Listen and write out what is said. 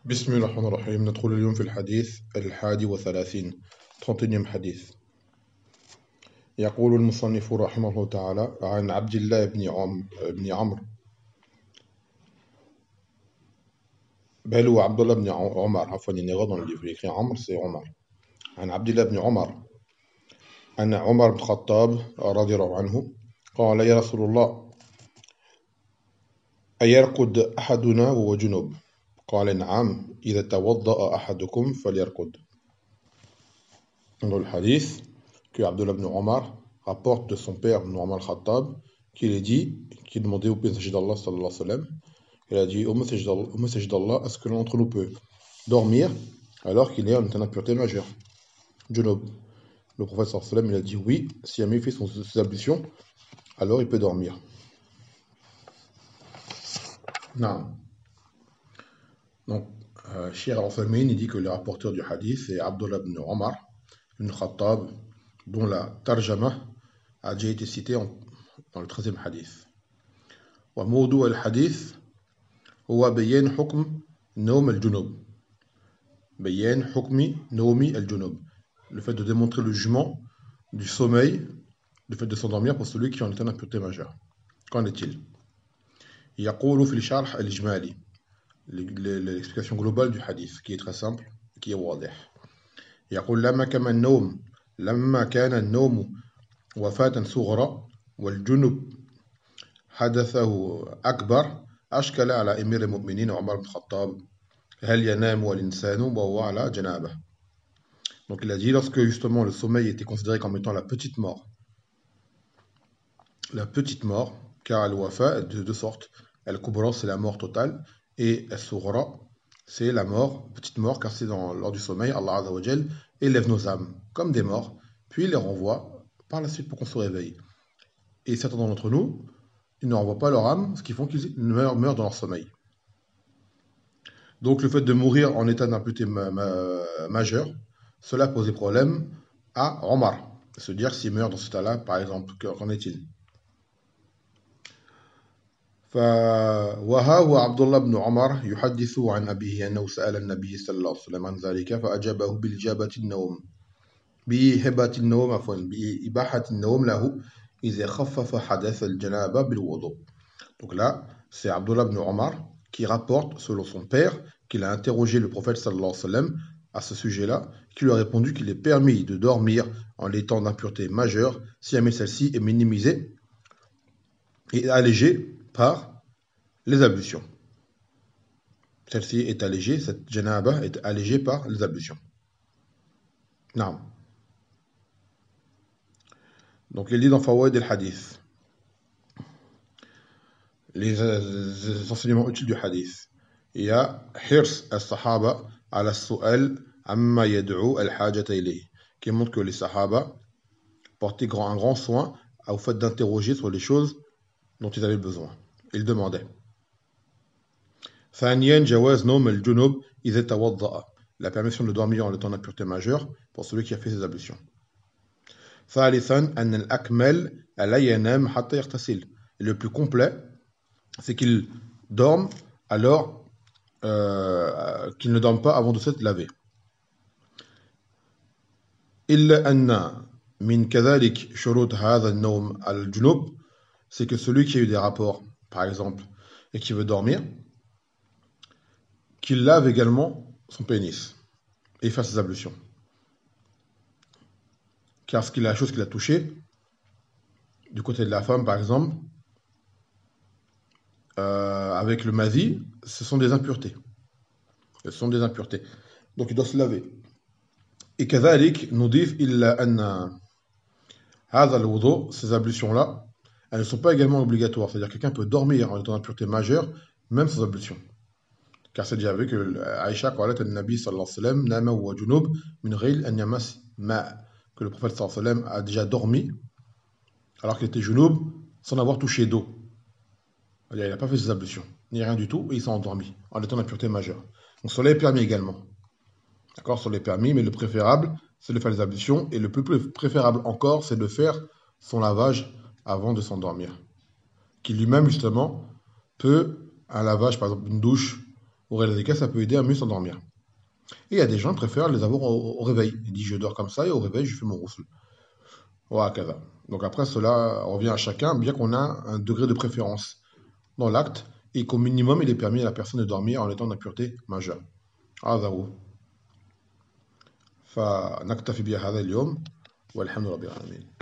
بسم الله الرحمن الرحيم. ندخل اليوم في الحديث 31 31 حديث. يقول المصنف رحمه الله تعالى عن عبد الله بن عمرو، بل هو عبد الله بن عمر، عفوا il y a une erreur dans le livre, il écrit عمر, c'est عمر. عن عبد الله بن عمر أن عمر بن الخطاب رضي الله عنه قال: يا رسول الله، أيرقد أحدنا وهو جنوب؟ قال: نعم، إذا توضأ أحدكم فليرقد. Dans le hadith que Abdullah ibn Omar rapporte de son père Omar al-Khattab, qui demandait au messager d'Allah sallallahu alayhi wa sallam, il a dit au messager d'Allah, est-ce que l'un d'entre nous peut dormir alors qu'il est en état d'impureté majeure, junub? Le prophète sallallahu alayhi wa sallam, il a dit oui, si jamais il fait ses ablutions, alors il peut dormir. Non. Donc, Cheikh Al-Uthaymeen, il dit que le rapporteur du hadith c'est Abdullah ibn Omar ibn Khattab, dont la tarjama a déjà été citée dans le 13e hadith. وموضوع الحديث هو بيان حكم نوم الجنوب. بيان حكم نوم الجنوب. Le fait de démontrer le jugement du sommeil, le fait de s'endormir pour celui qui est en état d'impureté majeure. Qu'en est-il? يقول في الشرح الإجمالي, l'explication globale du hadith, qui est très simple, qui est واضح. يقول لما كان النوم وفاة صغرى والجنب حدثه أكبر أشكل على أمير المؤمنين عمر بن الخطاب هل ينام الإنسان وهو على جنابه. Donc il a dit, lorsque justement le sommeil était considéré comme étant la petite mort, car al-wafa est de deux sortes. Al-kubra, c'est la mort totale, et al-sughra, c'est la mort, petite mort, car c'est lors du sommeil, Allah Azza wa Jal élève nos âmes comme des morts, puis il les renvoie par la suite pour qu'on se réveille. Et certains d'entre nous, ils ne renvoient pas leur âme, ce qui font qu'ils meurent dans leur sommeil. Donc le fait de mourir en état d'impureté majeure, cela posait problème à Omar. Se dire s'il meurt dans cet état-là, par exemple, qu'en est-il? وها هو عبد الله بن عمر يحدث عن أبيه أنه سأل النبي صلى الله عليه وسلم عن ذلك فأجابه بإباحة النوم له إذا خفف حدث الجنابة بالوضوء. Donc là, c'est Abdullah ibn Omar qui rapporte, selon son père, qu'il a interrogé le prophète sallallahu alayhi wa sallam à ce sujet-là, qui lui a répondu qu'il est permis de dormir en étant d'impureté majeure si jamais celle-ci est minimisée et allégée par les ablutions. Celle-ci est allégée, cette janaba est allégée par les ablutions. Non. Donc il dit dans Fawaid al-Hadith, les enseignements utiles du hadith, il y a hirs al-sahaba ala su'al amma yad'u al-hajata ilayhi, qui montre que les sahaba portaient un grand soin au fait d'interroger sur les choses dont ils avaient besoin. Ils demandaient. ثانيا جواز نوم الجنوب إذا توضأ, la permission de dormir en étant d'impureté majeure pour celui qui a fait ses ablutions. ثالثا أن الأكمل ألا ينام حتى يغتسل, le plus complet c'est qu'il dorme alors qu'il ne dorme pas avant de s'être lavé. إلا أن من كذلك شروط هذا النوم على الجنوب, c'est que celui qui a eu des rapports, par exemple, et qui veut dormir, qu'il lave également son pénis et fasse ses ablutions. Car la chose qu'il a touchée, du côté de la femme, par exemple, avec le mazi, ce sont des impuretés. Donc il doit se laver. Et كذلك نضيف إلا أن هذا الوضوء, ces ablutions-là, elles ne sont pas également obligatoires. C'est-à-dire que quelqu'un peut dormir en étant d'impureté majeure, même sans ablution. Car c'est déjà vu que Aïcha قالت النبي صلى الله عليه وسلم نام وهو جنوب من غير أن يمس ماء, que le prophète sallallahu alayhi wa sallam a déjà dormi alors qu'il était junub sans avoir touché d'eau. Il n'a pas fait ses ablutions, ni rien du tout, et il s'est endormi en étant d'impureté majeure. Donc cela est permis également. D'accord, cela est permis, mais le préférable, c'est de faire les ablutions, et le plus préférable encore, c'est de faire son lavage avant de s'endormir. Qui lui-même, justement, peut, un lavage, par exemple une douche, Au réveil, ça peut aider à mieux s'endormir. Et il y a des gens qui préfèrent les avoir au réveil. Ils disent je dors comme ça et au réveil je fais mon ghusl. Voilà. Donc après cela revient à chacun, bien qu'on a un degré de préférence dans l'acte et qu'au minimum il est permis à la personne de dormir en étant d'impureté majeure. هذا هو فنكتفي بهذا اليوم والحمد لله رب العالمين